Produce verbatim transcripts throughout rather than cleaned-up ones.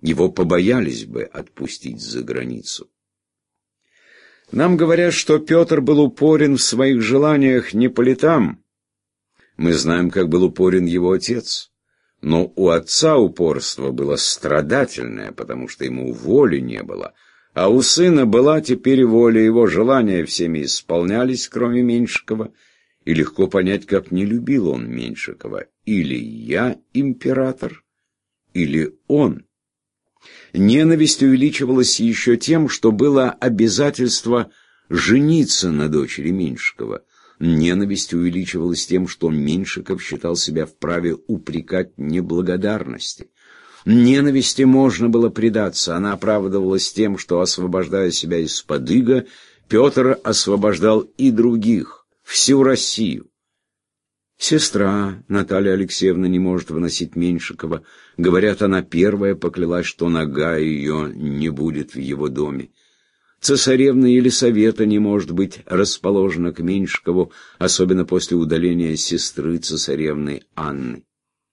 его побоялись бы отпустить за границу. Нам говорят, что Петр был упорен в своих желаниях не по летам. Мы знаем, как был упорен его отец. Но у отца упорство было страдательное, потому что ему воли не было. А у сына была теперь воля, его желания всеми исполнялись, кроме Меньшикова. И легко понять, как не любил он Меньшикова. Или я император, или он. Ненависть увеличивалась еще тем, что было обязательство жениться на дочери Меньшикова. Ненависть увеличивалась тем, что Меньшиков считал себя вправе упрекать неблагодарности. Ненависти можно было предаться, она оправдывалась тем, что, освобождая себя из-под ига, Петр освобождал и других, всю Россию. Сестра Наталья Алексеевна не может выносить Меньшикова. Говорят, она первая поклялась, что нога ее не будет в его доме. Цесаревна Елисавета не может быть расположена к Меньшикову, особенно после удаления сестры цесаревны Анны.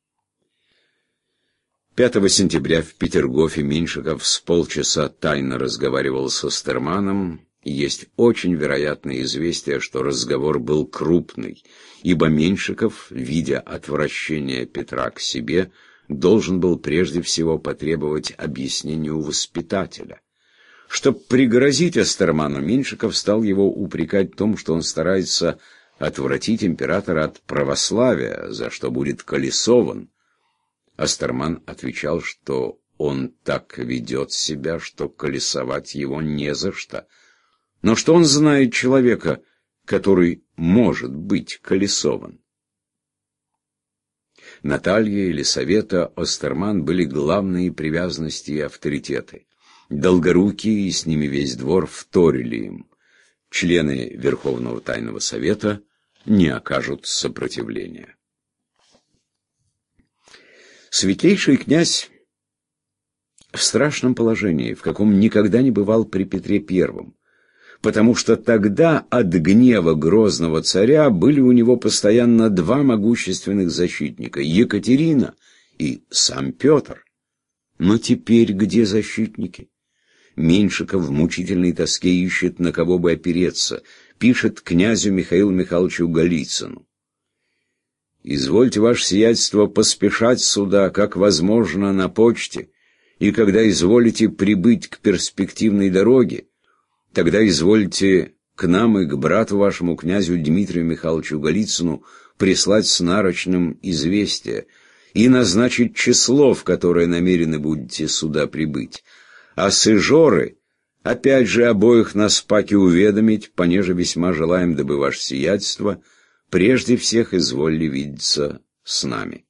пятого сентября в Петергофе Меньшиков с полчаса тайно разговаривал со Остерманом. Есть очень вероятное известие, что разговор был крупный, ибо Меньшиков, видя отвращение Петра к себе, должен был прежде всего потребовать объяснения у воспитателя. Чтоб пригрозить Остерману, Меньшиков стал его упрекать в том, что он старается отвратить императора от православия, за что будет колесован. Остерман отвечал, что он так ведет себя, что колесовать его не за что. Но что он знает человека, который может быть колесован? Наталья, Елисавета, Остерман были главные привязанности и авторитеты. Долгорукие и с ними весь двор вторили им. Члены Верховного Тайного Совета не окажут сопротивления. Светлейший князь в страшном положении, в каком никогда не бывал при Петре Первом, потому что тогда от гнева грозного царя были у него постоянно два могущественных защитника — Екатерина и сам Петр. Но теперь где защитники? Меньшиков в мучительной тоске ищет, на кого бы опереться, пишет князю Михаилу Михайловичу Голицыну. «Извольте, ваше сиятельство, поспешать сюда, как возможно, на почте, и когда изволите прибыть к перспективной дороге, тогда извольте к нам и к брату вашему, князю Дмитрию Михайловичу Голицыну, прислать с нарочным известие и назначить число, в которое намерены будете сюда прибыть. А сыжоры, опять же, обоих нас паки уведомить, понеже весьма желаем, дабы ваше сиятельство прежде всех изволили видеться с нами».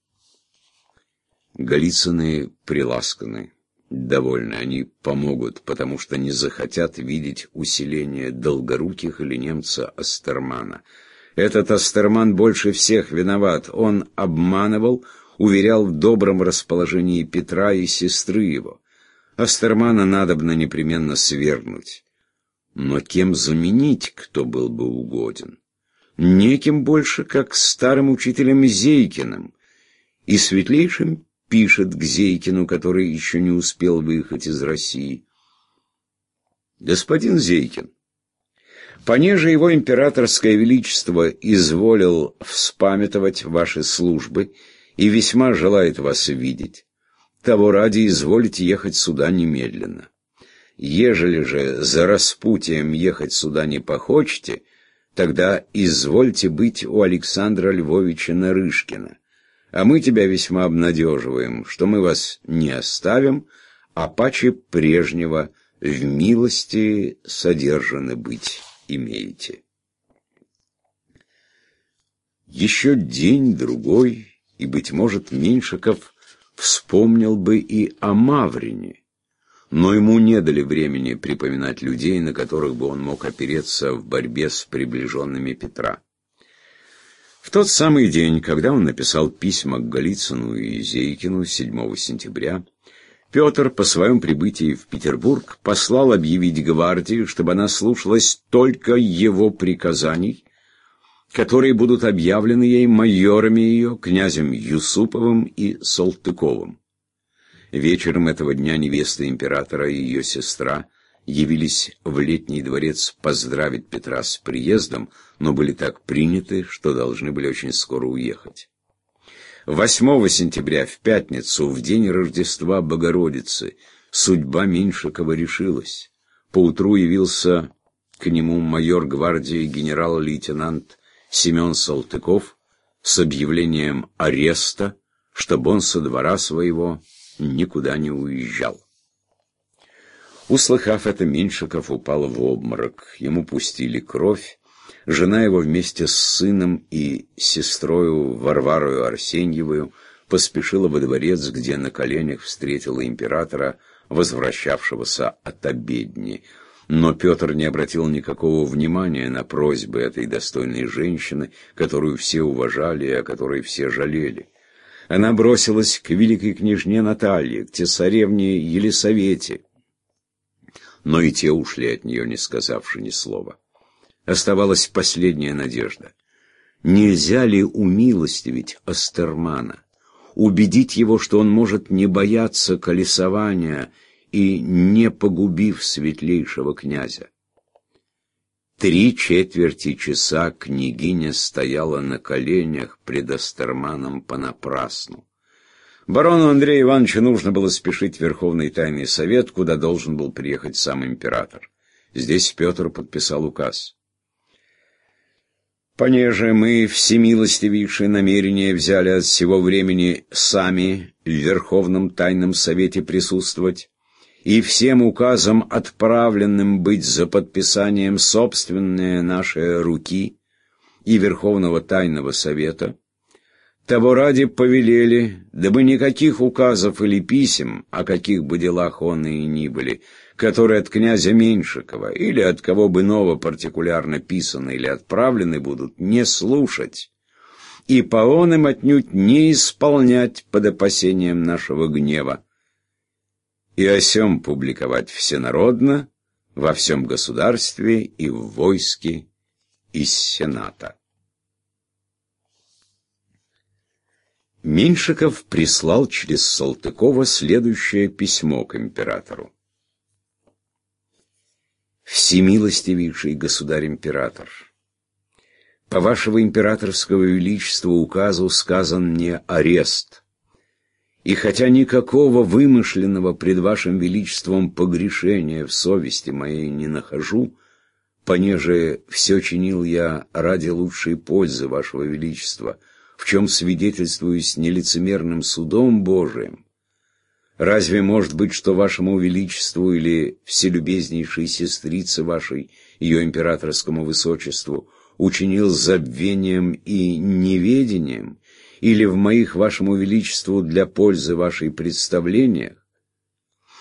Голицыны приласканы, довольны, они помогут, потому что не захотят видеть усиление долгоруких или немца Остермана. Этот Остерман больше всех виноват, он обманывал, уверял в добром расположении Петра и сестры его. Остермана надобно непременно свергнуть. Но кем заменить, кто был бы угоден? Неким больше, как старым учителем Зейкиным. И светлейшим пишет к Зейкину, который еще не успел выехать из России: «Господин Зейкин, понеже его императорское величество изволил вспамятовать ваши службы и весьма желает вас видеть, того ради изволите ехать сюда немедленно. Ежели же за распутием ехать сюда не похочете, тогда извольте быть у Александра Львовича Нарышкина. А мы тебя весьма обнадеживаем, что мы вас не оставим, а паче прежнего в милости содержаны быть имеете». Еще день-другой, и, быть может, Меньшиков вспомнил бы и о Маврине, но ему не дали времени припоминать людей, на которых бы он мог опереться в борьбе с приближенными Петра. В тот самый день, когда он написал письма к Голицыну и Зейкину, седьмого сентября, Петр по своем прибытии в Петербург послал объявить гвардии, чтобы она слушалась только его приказаний, которые будут объявлены ей майорами ее, князем Юсуповым и Салтыковым. Вечером этого дня невеста императора и ее сестра явились в Летний дворец поздравить Петра с приездом, но были так приняты, что должны были очень скоро уехать. восьмого сентября, в пятницу, в день Рождества Богородицы, судьба Меньшикова решилась. Поутру явился к нему майор гвардии генерал-лейтенант Семен Салтыков с объявлением ареста, чтобы он со двора своего никуда не уезжал. Услыхав это, Меньшиков упал в обморок, ему пустили кровь. Жена его вместе с сыном и сестрою Варварою Арсеньевою поспешила во дворец, где на коленях встретила императора, возвращавшегося от обедни. Но Петр не обратил никакого внимания на просьбы этой достойной женщины, которую все уважали и о которой все жалели. Она бросилась к великой княжне Наталье, к цесаревне Елисавете, но и те ушли от нее, не сказавши ни слова. Оставалась последняя надежда. Нельзя ли умилостивить Остермана, убедить его, что он может не бояться колесования и не погубив светлейшего князя? Три четверти часа княгиня стояла на коленях пред Остерманом понапрасну. Барону Андрею Ивановичу нужно было спешить в Верховный Тайный Совет, куда должен был приехать сам император. Здесь Петр подписал указ. «Понеже мы всемилостивейшие намерения взяли от сего времени сами в Верховном Тайном Совете присутствовать, и всем указом, отправленным быть за подписанием собственные наши руки и Верховного Тайного Совета, того ради повелели, дабы никаких указов или писем, о каких бы делах он и ни были, которые от князя Меньшикова или от кого бы иного партикулярно писаны или отправлены будут, не слушать, и по оным отнюдь не исполнять под опасением нашего гнева, и о сем публиковать всенародно во всем государстве и в войске из Сената». Меньшиков прислал через Салтыкова следующее письмо к императору. «Всемилостивейший государь-император, по вашего императорского величества указу сказан мне арест, и хотя никакого вымышленного пред вашим величеством погрешения в совести моей не нахожу, понеже все чинил я ради лучшей пользы вашего величества, в чем свидетельствуюсь нелицемерным судом Божиим, разве может быть, что вашему величеству или вселюбезнейшей сестрице вашей, ее императорскому высочеству, учинил забвением и неведением, или в моих вашему величеству для пользы вашей представлениях,